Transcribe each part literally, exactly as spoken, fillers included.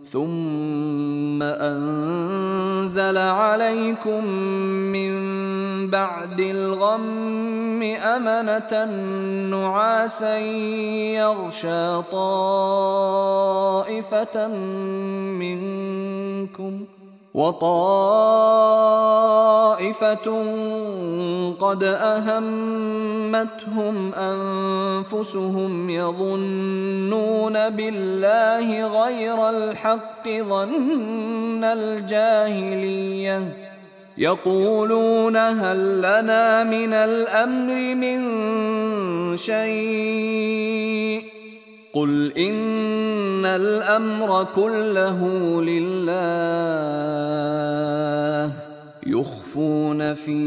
ثم أنزل عليكم من بعد الغم أمنة نعاسا يغشى طائفة منكم وطائفة قد أهمتهم أنفسهم يظنون بالله غير الحق ظن الجاهلية يقولون هل لنا من الأمر من شيء قل إن الأمر كله لله يخفون في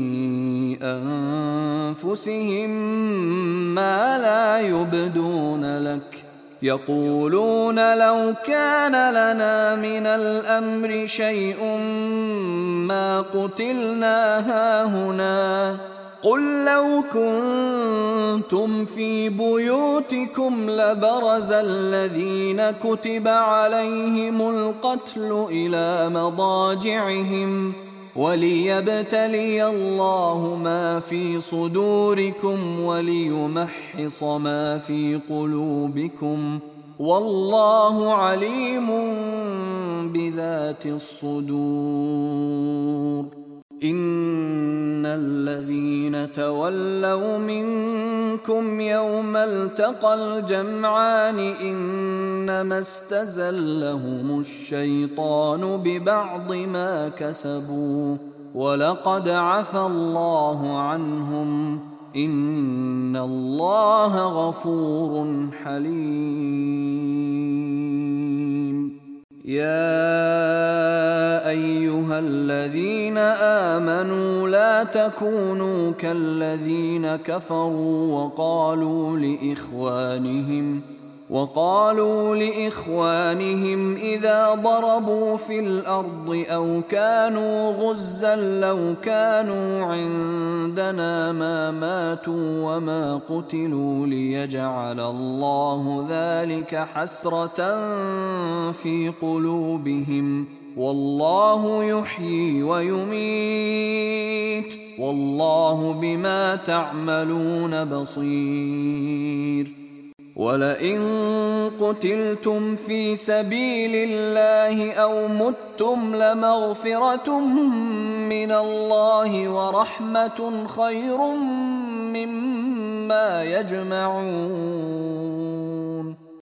أنفسهم ما لا يبدون لك يقولون لو كان لنا من الأمر شيء ما قتلنا هاهنا قل لو كنتم في بيوتكم لبرز الذين كتب عليهم القتل إلى مضاجعهم وليبتلي الله ما في صدوركم وليمحص ما في قلوبكم والله عليم بذات الصدور. إن الذين تولوا منكم يوم التقى الجمعان إنما استزلهم الشيطان ببعض ما كسبوا ولقد عفى الله عنهم إن الله غفور حليم. يا أيها الذين آمنوا لا تكونوا كالذين كفروا وقالوا لإخوانهم وقالوا لإخوانهم إذا ضربوا في الأرض أو كانوا غزا لو كانوا عندنا ما ماتوا وما قتلوا ليجعل الله ذلك حسرة في قلوبهم والله يحيي ويميت والله بما تعملون بصير. ولئن قتلتم في سبيل الله أو متم لمغفرة من الله ورحمة خير مما يجمعون.